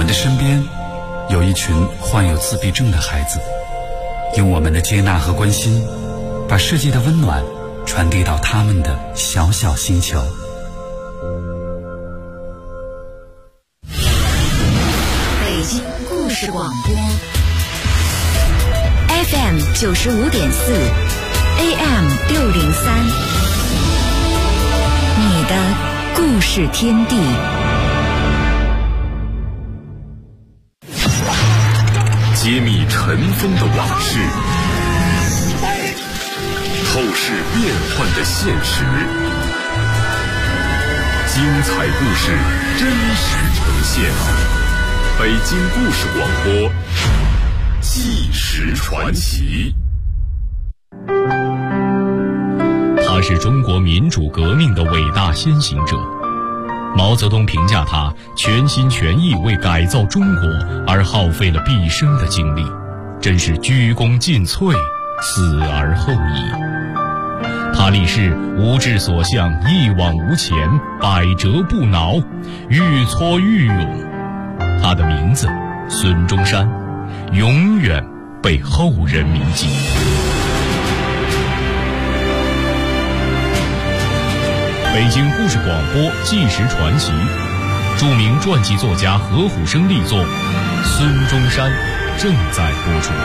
的身边有一群患有自闭症的孩子，用我们的接纳和关心，把世界的温暖传递到他们的小小星球。 北京故事广播 FM 95.4 AM 603，你的故事天地。 揭秘尘封的往事，透视变幻的现实，精彩故事真实呈现。北京故事广播，纪实传奇。 他是中国民主革命的伟大先行者。毛泽东评价他全心全意为改造中国而耗费了毕生的精力，真是鞠躬尽瘁，死而后已。他立誓无志所向，一往无前，百折不挠，愈挫愈勇。他的名字孙中山，永远被后人铭记。北京故事广播纪实传奇，著名传记作家何虎生力作《孙中山》正在播出。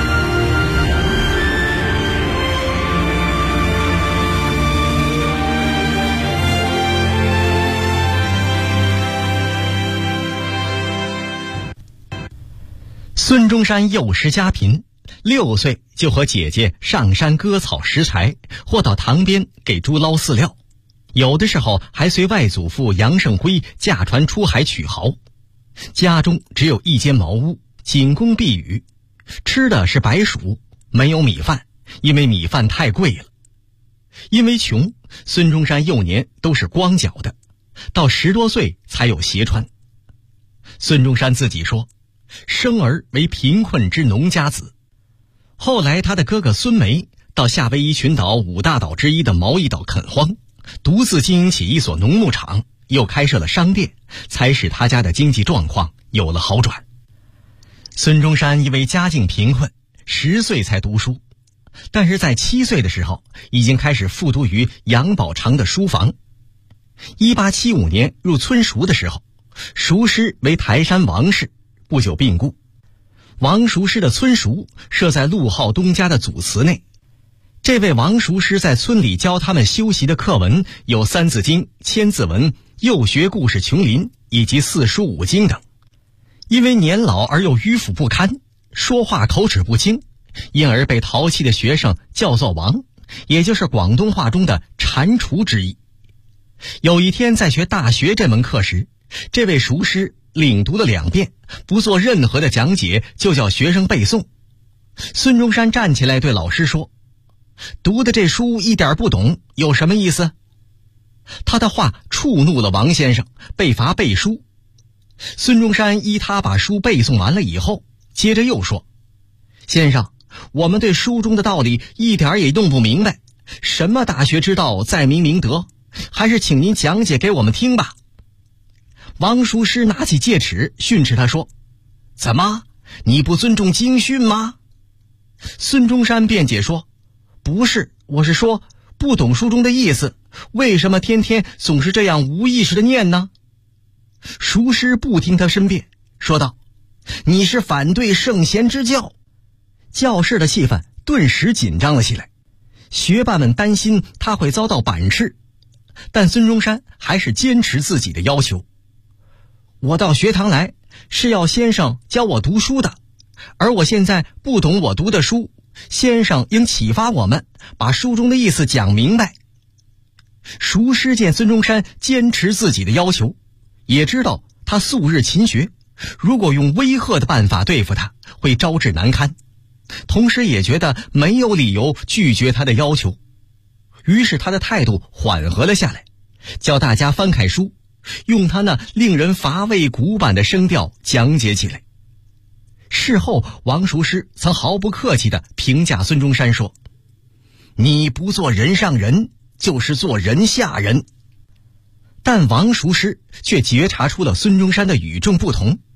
孙中山幼时家贫，6岁就和姐姐上山割草拾柴，或到塘边给猪捞饲料。有的时候还随外祖父杨胜辉驾船出海取蚝。家中只有一间茅屋，仅供避雨，吃的是白薯，没有米饭，因为米饭太贵了。因为穷，孙中山幼年都是光脚的，到10多岁才有鞋穿。孙中山自己说，生而为贫困之农家子。后来他的哥哥孙梅到夏威夷群岛5大岛之一的毛伊岛垦荒，独自经营起一所农牧场，又开设了商店，才使他家的经济状况有了好转。孙中山因为家境贫困，10岁才读书，但是在7岁的时候已经开始复读于杨宝常的书房。1875年入村塾的时候，塾师为台山王氏，不久病故。王塾师的村塾设在陆浩东家的祖祠内。这位王塾师在村里教他们修习的课文有《三字经》《千字文》《幼学故事琼林》以及4书5经等。因为年老而又迂腐不堪，说话口齿不清，因而被淘气的学生叫做王，也就是广东话中的蟾蜍之意。有一天在学大学这门课时，这位塾师领读了2遍，不做任何的讲解，就叫学生背诵。孙中山站起来对老师说，读的这书一点不懂，有什么意思？他的话触怒了王先生，被罚背书。孙中山依他把书背诵完了以后，接着又说，先生，我们对书中的道理一点也弄不明白，什么大学之道在明明德，还是请您讲解给我们听吧。王塾师拿起戒尺训斥他说，怎么，你不尊重经训吗？孙中山辩解说，不是，我是说不懂书中的意思，为什么天天总是这样无意识的念呢？塾师不听他申辩，说道，你是反对圣贤之教。教室的气氛顿时紧张了起来，学霸们担心他会遭到板斥，但孙中山还是坚持自己的要求。我到学堂来是要先生教我读书的，而我现在不懂我读的书，先生应启发我们，把书中的意思讲明白。塾师见孙中山坚持自己的要求，也知道他素日勤学，如果用威吓的办法对付他，会招致难堪，同时也觉得没有理由拒绝他的要求。于是他的态度缓和了下来，叫大家翻开书，用他那令人乏味古板的声调讲解起来。事后王塾师曾毫不客气地评价孙中山说，你不做人上人，就是做人下人。但王塾师却觉察出了孙中山的与众不同。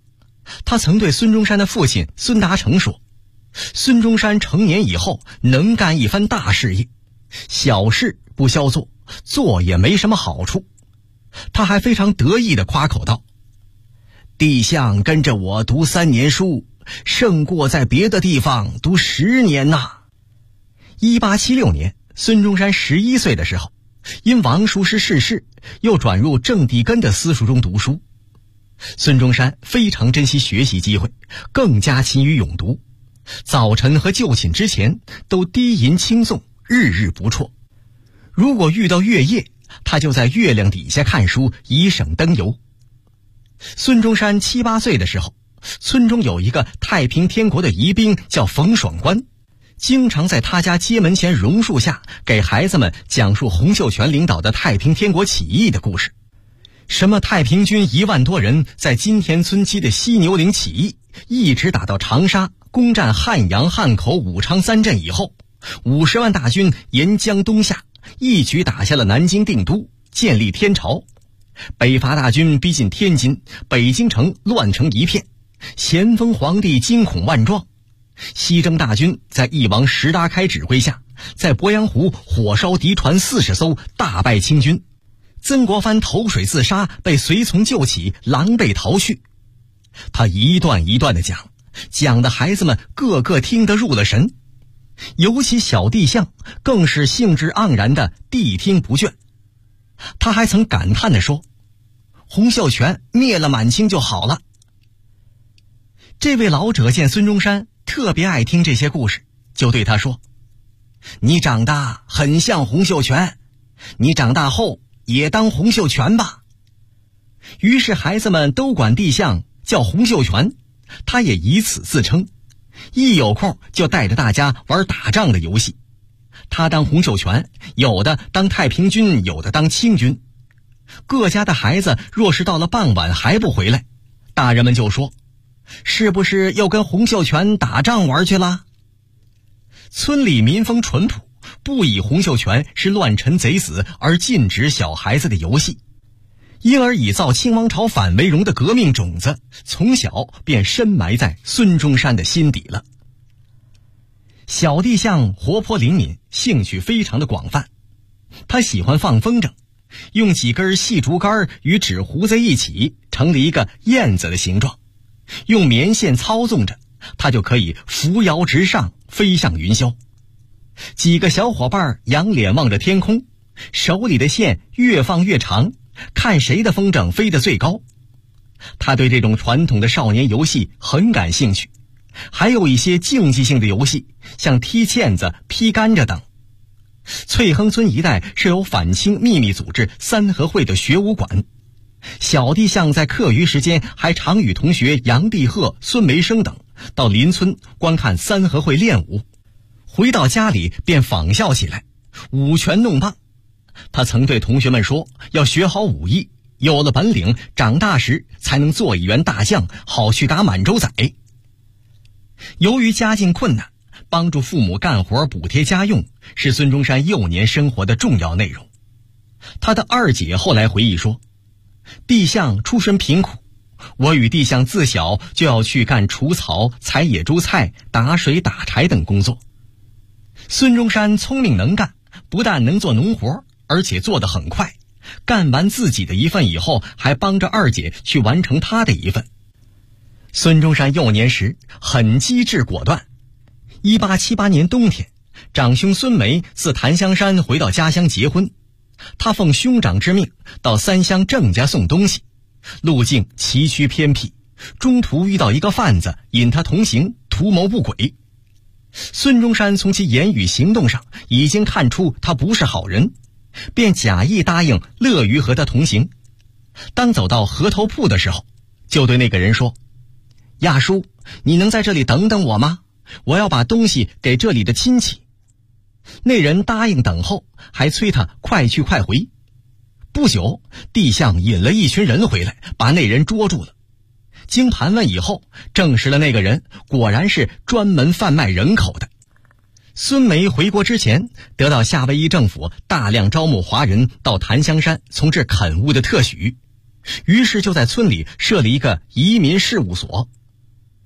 他曾对孙中山的父亲孙达成说，孙中山成年以后能干一番大事业，小事不消做，做也没什么好处。他还非常得意地夸口道，帝相跟着我读3年书，胜过在别的地方读10年呐。1876年，孙中山11岁的时候，因王叔师逝世，又转入郑地根的私塾中读书。孙中山非常珍惜学习机会，更加勤于咏读，早晨和就寝之前都低吟轻诵，日日不辍。如果遇到月夜，他就在月亮底下看书，以省灯油。孙中山7、8岁的时候，村中有一个太平天国的疑兵叫冯爽官，经常在他家街门前榕树下给孩子们讲述洪秀全领导的太平天国起义的故事。什么太平军1万多人在金田村期的犀牛岭起义，一直打到长沙，攻占汉阳、汉口、武昌3镇以后，50万大军沿江东下，一举打下了南京定都，建立天朝。北伐大军逼近天津，北京城乱成一片，咸丰皇帝惊恐万状。西征大军在翼王石达开指挥下，在鄱阳湖火烧敌船40艘，大败清军。曾国藩投水自杀，被随从救起，狼狈逃去。他一段一段地讲的孩子们个个听得入了神，尤其小帝相更是兴致盎然的谛听不倦。他还曾感叹地说，洪秀全灭了满清就好了。这位老者见孙中山特别爱听这些故事，就对他说，你长大很像洪秀全，你长大后也当洪秀全吧。于是孩子们都管帝相叫洪秀全，他也以此自称，一有空就带着大家玩打仗的游戏。他当洪秀全，有的当太平军，有的当清军。各家的孩子若是到了傍晚还不回来，大人们就说，是不是又跟洪秀全打仗玩去了？村里民风淳朴，不以洪秀全是乱臣贼子而禁止小孩子的游戏，因而以造清王朝反为荣的革命种子从小便深埋在孙中山的心底了。小帝相活泼灵敏，兴趣非常的广泛，他喜欢放风筝，用几根细竹竿与纸糊在一起，成了一个燕子的形状，用棉线操纵着，他就可以扶摇直上，飞上云霄。几个小伙伴仰脸望着天空，手里的线越放越长，看谁的风筝飞得最高。他对这种传统的少年游戏很感兴趣，还有一些竞技性的游戏，像踢毽子、劈甘蔗等。翠亨村一带是有反清秘密组织三合会的学武馆，小帝相在课余时间还常与同学杨必鹤、孙梅生等到邻村观看三合会练武，回到家里便仿效起来，舞拳弄棒。他曾对同学们说，要学好武艺，有了本领，长大时才能做一员大将，好去打满洲仔。由于家境困难，帮助父母干活补贴家用是孙中山幼年生活的重要内容。他的二姐后来回忆说，帝相出身贫苦，我与帝相自小就要去干除草、采野猪菜、打水、打柴等工作。孙中山聪明能干，不但能做农活，而且做得很快，干完自己的一份以后，还帮着二姐去完成她的一份。孙中山幼年时很机智果断。1878年冬天，长兄孙梅自檀香山回到家乡结婚，他奉兄长之命到三乡郑家送东西，路径崎岖偏僻，中途遇到一个贩子引他同行，图谋不轨。孙中山从其言语行动上已经看出他不是好人，便假意答应乐于和他同行。当走到河头铺的时候，就对那个人说，亚叔，你能在这里等等我吗？我要把东西给这里的亲戚。那人答应等候，还催他快去快回。不久，帝相引了一群人回来，把那人捉住了。经盘问以后，证实了那个人果然是专门贩卖人口的。孙梅回国之前，得到夏威夷政府大量招募华人到檀香山从事垦务的特许，于是就在村里设了一个移民事务所，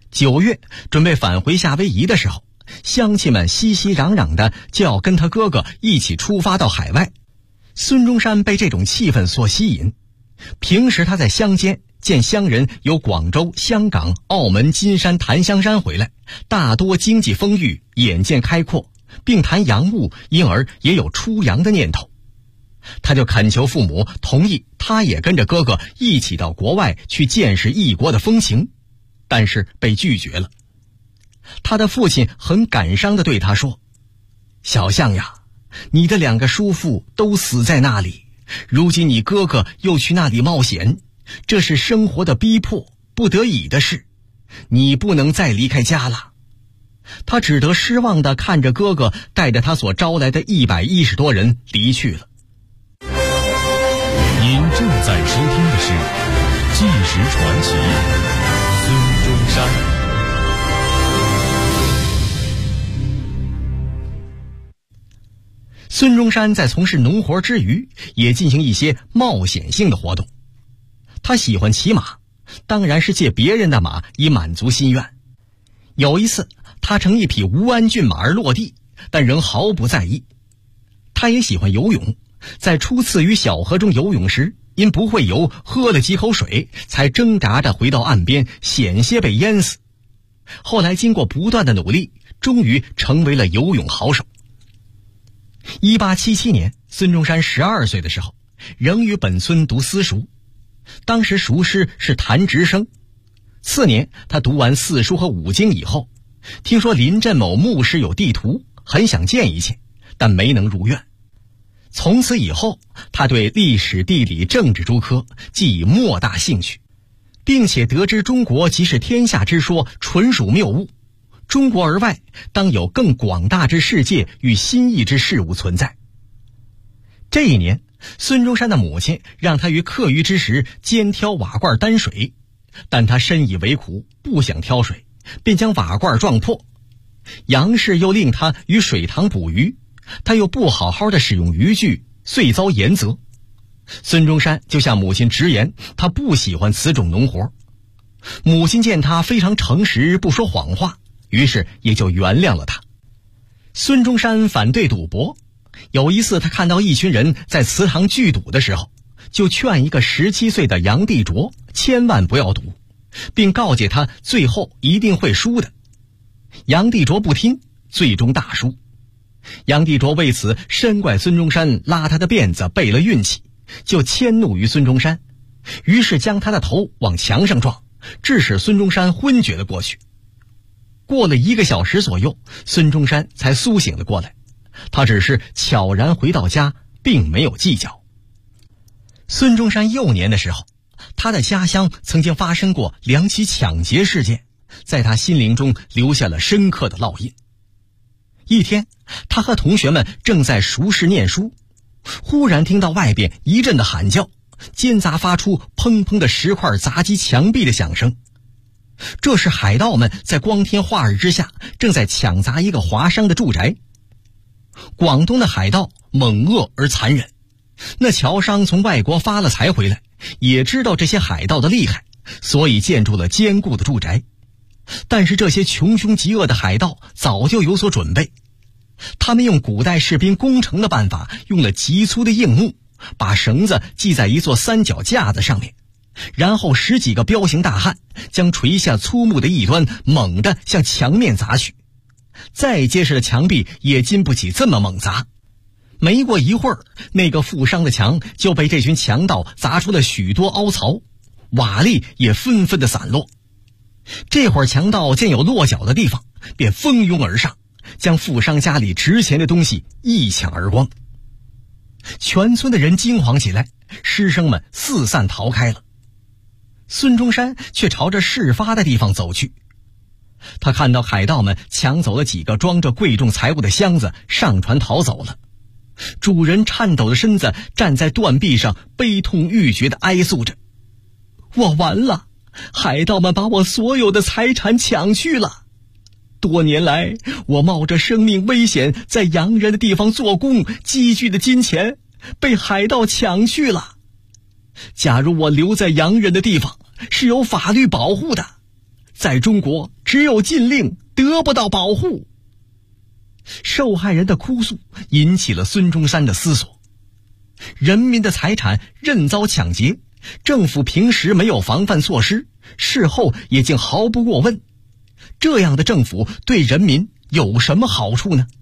9月准备返回夏威夷的时候，乡亲们熙熙攘攘的就要跟他哥哥一起出发到海外。孙中山被这种气氛所吸引，平时他在乡间见乡人由广州、香港、澳门、金山、檀香山回来，大多经济丰裕，眼界开阔，并谈洋务，因而也有出洋的念头。他就恳求父母同意他也跟着哥哥一起到国外去见识异国的风情，但是被拒绝了。他的父亲很感伤地对他说：小象呀，你的2个叔父都死在那里，如今你哥哥又去那里冒险，这是生活的逼迫，不得已的事，你不能再离开家了。他只得失望地看着哥哥带着他所招来的110多人离去了。 您正在收听的是《纪实传奇》，孙中山。 孙中山在从事农活之余，也进行一些冒险性的活动。他喜欢骑马，当然是借别人的马以满足心愿。有一次，他乘一匹吴安骏马而落地，但仍毫不在意。他也喜欢游泳，在初次于小河中游泳时，因不会游，喝了几口水，才挣扎着回到岸边，险些被淹死。后来经过不断的努力，终于成为了游泳好手。1877年，孙中山12岁的时候，仍于本村读私塾。当时塾师是谭直生。次年，他读完4书和5经以后，听说临镇某牧师有地图，很想见一见，但没能如愿。从此以后，他对历史、地理、政治诸科既以莫大兴趣，并且得知中国即是天下之说纯属谬误，中国而外当有更广大之世界与新异之事物存在。这一年，孙中山的母亲让他于课余之时肩挑瓦罐担水，但他深以为苦，不想挑水，便将瓦罐撞破。杨氏又令他于水塘捕鱼，他又不好好的使用渔具，遂遭严责。孙中山就向母亲直言，他不喜欢此种农活。母亲见他非常诚实，不说谎话，于是也就原谅了他。孙中山反对赌博，有一次他看到一群人在祠堂聚赌的时候，就劝一个17岁的杨地琢千万不要赌，并告诫他最后一定会输的。杨地琢不听，最终大输。杨地琢为此深怪孙中山拉他的辫子背了运气，就迁怒于孙中山，于是将他的头往墙上撞，致使孙中山昏厥了过去。过了1个小时左右，孙中山才苏醒了过来，他只是悄然回到家，并没有计较。孙中山幼年的时候，他的家乡曾经发生过2起抢劫事件，在他心灵中留下了深刻的烙印。一天，他和同学们正在塾室念书，忽然听到外边一阵的喊叫，间杂发出砰砰的石块砸击墙壁的响声。这是海盗们在光天化日之下正在抢砸一个华商的住宅。广东的海盗猛恶而残忍，那侨商从外国发了财回来，也知道这些海盗的厉害，所以建筑了坚固的住宅。但是这些穷凶极恶的海盗早就有所准备，他们用古代士兵攻城的办法，用了极粗的硬木，把绳子系在一座3脚架子上面，然后10几个彪形大汉将垂下粗木的一端猛地向墙面砸去，再结实的墙壁也经不起这么猛砸。没过一会儿，那个负伤的墙就被这群强盗砸出了许多凹槽，瓦砾也纷纷的散落。这会儿强盗见有落脚的地方，便蜂拥而上，将富商家里值钱的东西一抢而光。全村的人惊慌起来，师生们四散逃开了。孙中山却朝着事发的地方走去。他看到海盗们抢走了几个装着贵重财物的箱子，上船逃走了。主人颤抖的身子站在断壁上，悲痛欲绝地哀诉着：我完了，海盗们把我所有的财产抢去了。多年来，我冒着生命危险在洋人的地方做工，积聚的金钱被海盗抢去了。假如我留在洋人的地方是有法律保护的， 在中国只有禁令，得不到保护。受害人的哭诉引起了孙中山的思索。人民的财产任遭抢劫，政府平时没有防范措施，事后也竟毫不过问，这样的政府对人民有什么好处呢？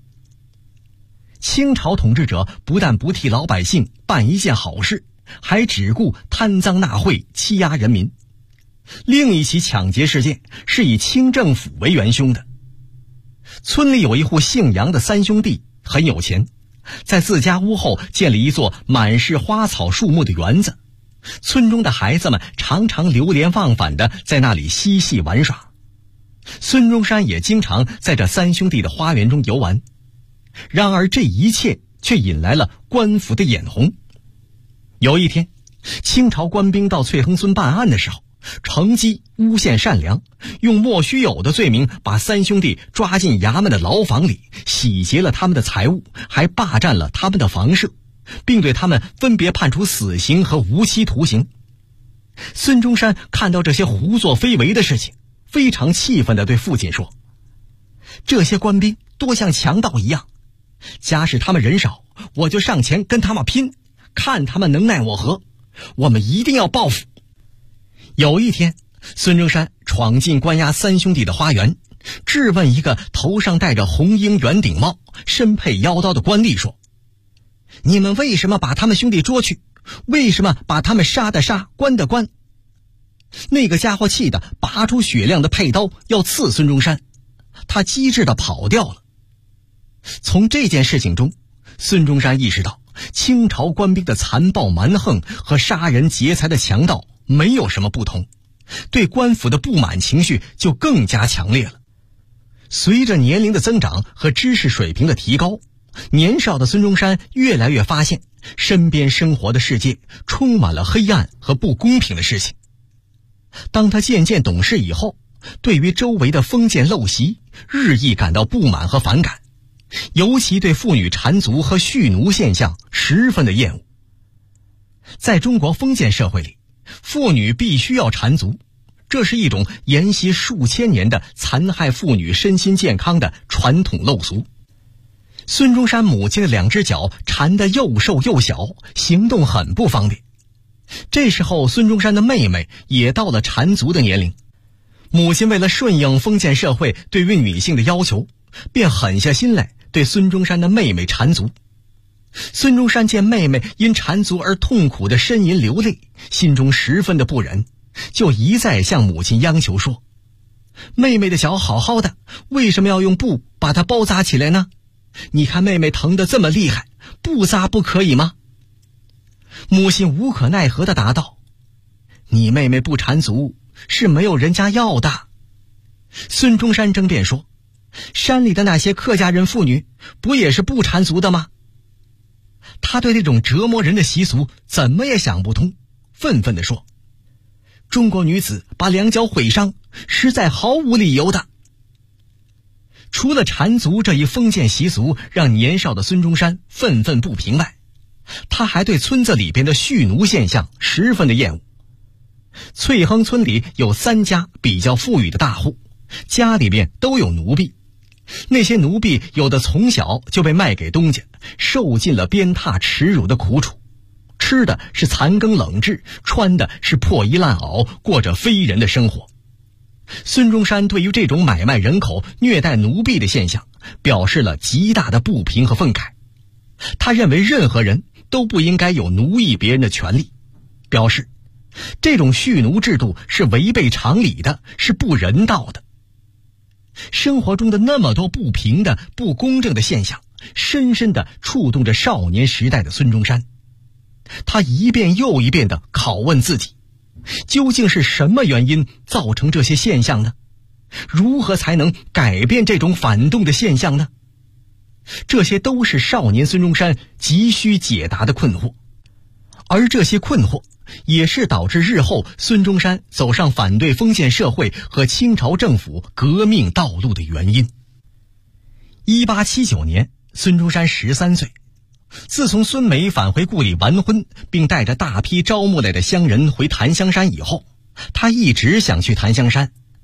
清朝统治者不但不替老百姓办一件好事，还只顾贪赃纳贿，欺压人民。另一起抢劫事件是以清政府为元凶的。村里有一户姓杨的三兄弟，很有钱，在自家屋后建了一座满是花草树木的园子，村中的孩子们常常流连忘返地在那里嬉戏玩耍。孙中山也经常在这三兄弟的花园中游玩。然而这一切却引来了官府的眼红。有一天，清朝官兵到翠亨村办案的时候，乘机诬陷善良，用莫须有的罪名把三兄弟抓进衙门的牢房里，洗劫了他们的财物，还霸占了他们的房舍，并对他们分别判处死刑和无期徒刑。孙中山看到这些胡作非为的事情，非常气愤地对父亲说：这些官兵多像强盗一样，假使他们人少，我就上前跟他们拼，看他们能奈我何，我们一定要报复。有一天，孙中山闯进关押三兄弟的花园，质问一个头上戴着红缨圆顶帽、身佩腰刀的官吏说：你们为什么把他们兄弟捉去？为什么把他们杀的杀，关的关？那个家伙气得拔出雪亮的佩刀要刺孙中山，他机智地跑掉了。从这件事情中，孙中山意识到清朝官兵的残暴蛮横和杀人劫财的强盗没有什么不同，对官府的不满情绪就更加强烈了。随着年龄的增长和知识水平的提高，年少的孙中山越来越发现身边生活的世界充满了黑暗和不公平的事情。当他渐渐懂事以后，对于周围的封建陋习日益感到不满和反感，尤其对妇女缠足和蓄奴现象十分的厌恶。在中国封建社会里，妇女必须要缠足，这是一种沿袭数千年的残害妇女身心健康的传统陋俗。孙中山母亲的两只脚缠得又瘦又小，行动很不方便。这时候孙中山的妹妹也到了缠足的年龄，母亲为了顺应封建社会对于女性的要求，便狠下心来对孙中山的妹妹缠足。孙中山见妹妹因缠足而痛苦地呻吟流泪，心中十分的不忍，就一再向母亲央求说：妹妹的脚好好的，为什么要用布把它包扎起来呢？你看妹妹疼得这么厉害，不扎不可以吗？母亲无可奈何地答道：你妹妹不缠足是没有人家要的。孙中山争辩说：山里的那些客家人妇女不也是不缠足的吗？他对这种折磨人的习俗怎么也想不通，愤愤地说：中国女子把两脚毁伤，实在毫无理由的。除了缠足这一封建习俗让年少的孙中山愤愤不平外，他还对村子里边的蓄奴现象十分的厌恶。翠亨村里有3家比较富裕的大户，家里面都有奴婢。那些奴婢有的从小就被卖给东家，受尽了鞭挞耻辱的苦楚，吃的是残羹冷炙，穿的是破衣烂袄，过着非人的生活。孙中山对于这种买卖人口、虐待奴婢的现象表示了极大的不平和愤慨。他认为任何人都不应该有奴役别人的权利，表示这种蓄奴制度是违背常理的，是不人道的。生活中的那么多不平的、不公正的现象，深深地触动着少年时代的孙中山。他一遍又一遍地拷问自己，究竟是什么原因造成这些现象呢？如何才能改变这种反动的现象呢？这些都是少年孙中山急需解答的困惑，而这些困惑也是导致日后孙中山走上反对封建社会和清朝政府革命道路的原因。1879年，孙中山13岁。自从孙梅返回故里完婚，并带着大批招募来的乡人回檀香山以后，他一直想去檀香山，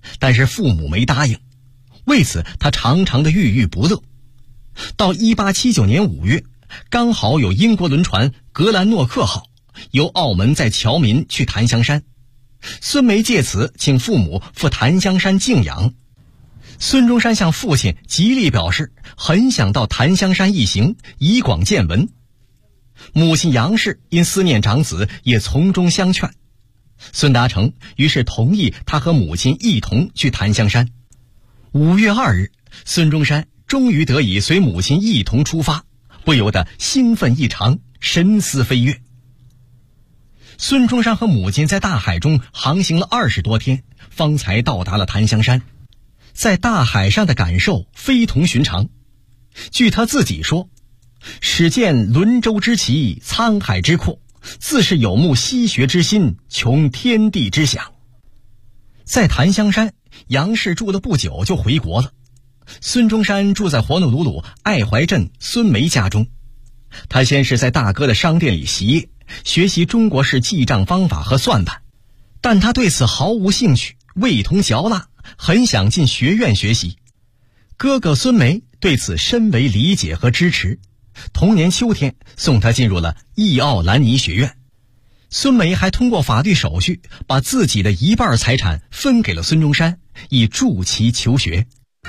但是父母没答应，为此他常常的郁郁不乐。到1879年5月，刚好有英国轮船格兰诺克号由澳门载侨民去檀香山，孙梅借此请父母赴檀香山静养。孙中山向父亲极力表示很想到檀香山一行，以广见闻。母亲杨氏因思念长子，也从中相劝。孙达成于是同意他和母亲一同去檀香山。5月2日，孙中山终于得以随母亲一同出发，不由得兴奋异常，神思飞跃。孙中山和母亲在大海中航行了20多天，方才到达了檀香山。在大海上的感受非同寻常。据他自己说，始见轮舟之奇，沧海之阔，自是有慕西学之心，穷天地之想。在檀香山，杨氏住了不久就回国了。孙中山住在活弄鲁鲁爱怀镇孙梅家中。他先是在大哥的商店里习业，学习中国式记账方法和算盘，但他对此毫无兴趣，味同嚼蜡，很想进学院学习。哥哥孙梅对此深为理解和支持，同年秋天送他进入了义奥兰尼学院。孙梅还通过法律手续把自己的一半财产分给了孙中山，以助其求学。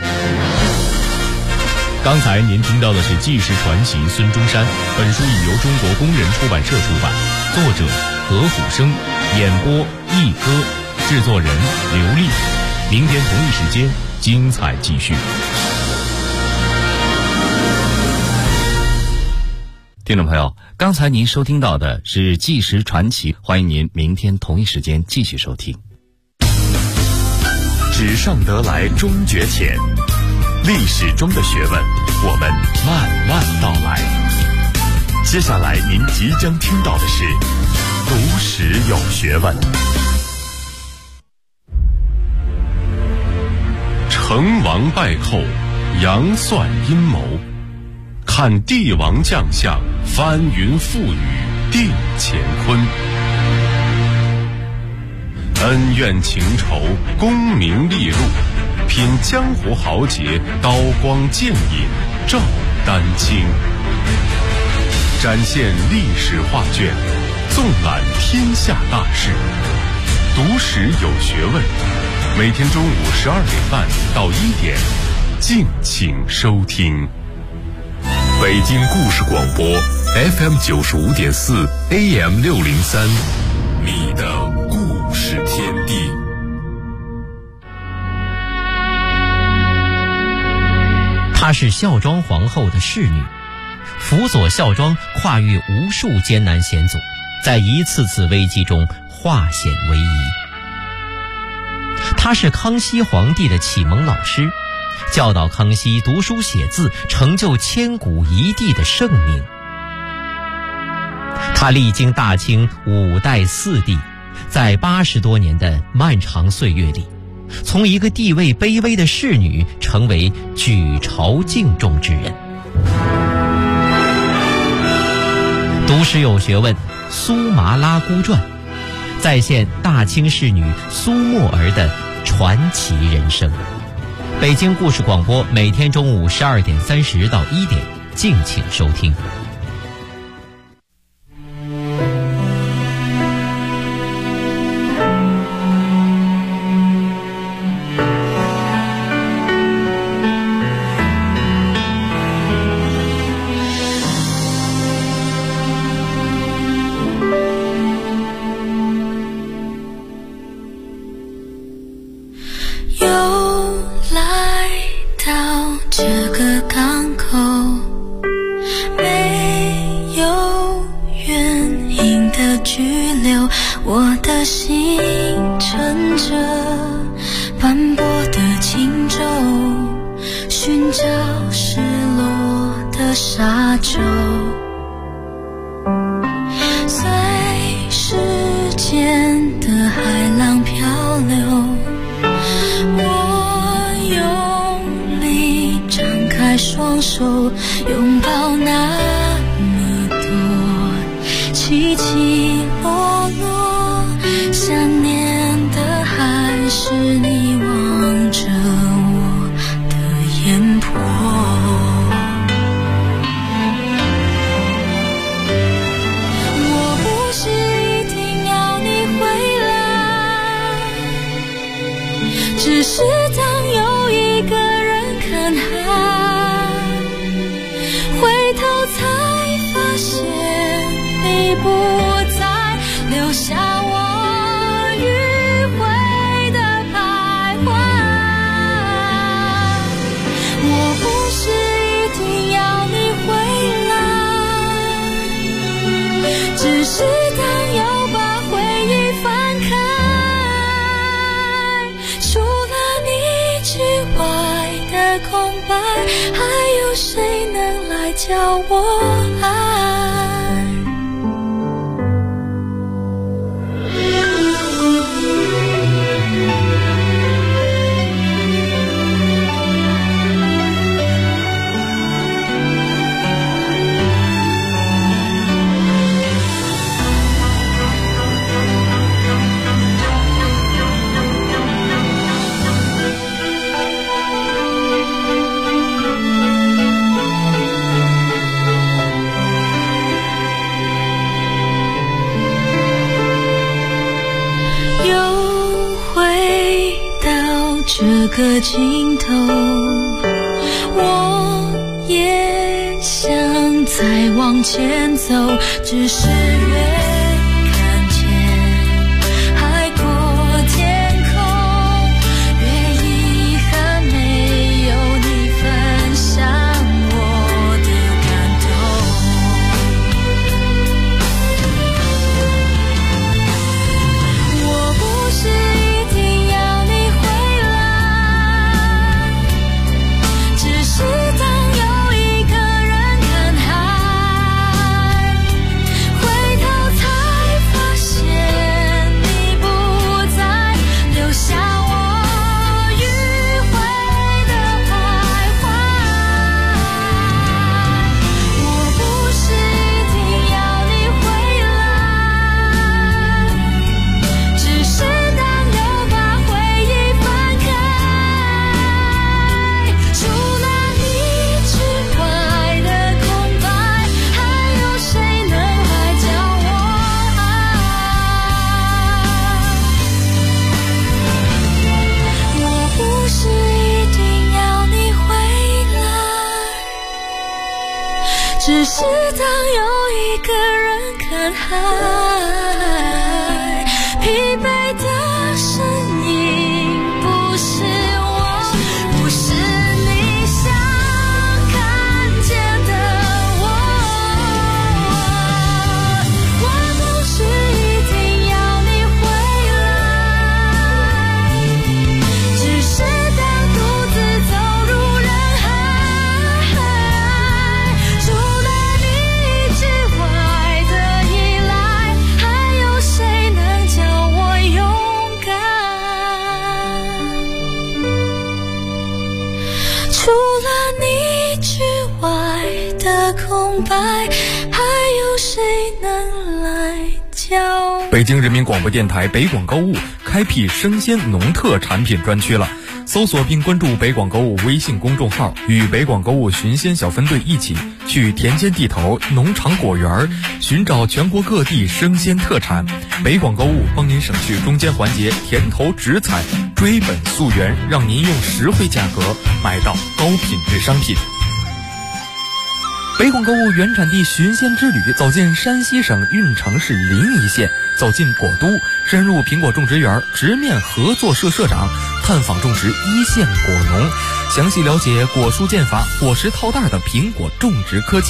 刚才您听到的是纪实传奇孙中山，本书已由中国工人出版社出版，作者何虎生，演播一哥，制作人刘丽。明天同一时间精彩继续。 听众朋友，刚才您收听到的是纪实传奇，欢迎您明天同一时间继续收听。 纸上得来终觉浅，历史中的学问，我们慢慢道来。接下来您即将听到的是读史有学问。成王败寇，杨算阴谋，看帝王将相，翻云覆雨定乾坤。恩怨情仇，功名利禄，品江湖豪杰，刀光剑影照丹青。展现历史画卷，纵览天下大事。读史有学问，每天中午12点半到1点，敬请收听。北京故事广播 FM 95.4 AM 603，你的故事天地。 她是孝庄皇后的侍女，辅佐孝庄跨越无数艰难险阻，在一次次危机中化险为夷。她是康熙皇帝的启蒙老师，教导康熙读书写字，成就千古一帝的盛名。他历经大清5代4帝，在80多年的漫长岁月里，从一个地位卑微的侍女成为举朝敬重之人。读史有学问，苏麻拉姑传再现大清侍女苏沫儿的传奇人生。北京故事广播每天中午12点30到1点，敬请收听。 我的心乘着斑驳的轻舟，寻找失落的沙洲，随时间的海浪漂流，我用力张开双手，拥抱那么多起起落落，想念的还是你我。 只是当有一个人看海，回头才发现你不在，留下我迂回的徘徊。我不是一定要你回来，只是当要把回忆翻开，除了你之外的空白，还有谁能来教我爱？这个尽头，我也想再往前走，只是越看见海阔天空，越遗憾没有你分享我的感动。我不是一定要你回来，只是当有一个人看海，回头才发现你不在，留下我迂回的徘徊。我不是一定要你回来，只是当又把回忆翻开，除了你之外的空白，还有谁能来教我爱？我不是一定要你回来，只是当有一个人看海，疲惫的身影不是我，不是你想看见的我。我不是一定要你回来，只是当独自走入人海，除了你之外的依赖，还有谁能教我勇敢？除了你之外的空白，还有谁能来教我？ 北京人民广播电台北广购物开辟生鲜农特产品专区了，搜索并关注北广购物微信公众号，与北广购物寻鲜小分队一起去田间地头、农场果园寻找全国各地生鲜特产。北广购物帮您省去中间环节田头直采，追本溯源，让您用实惠价格买到高品质商品。北广购物原产地寻鲜之旅，走进山西省运城市临沂县，走进果都，深入苹果种植园，直面合作社社长，探访种植一线果农，详细了解果蔬建法、果实套袋的苹果种植科技。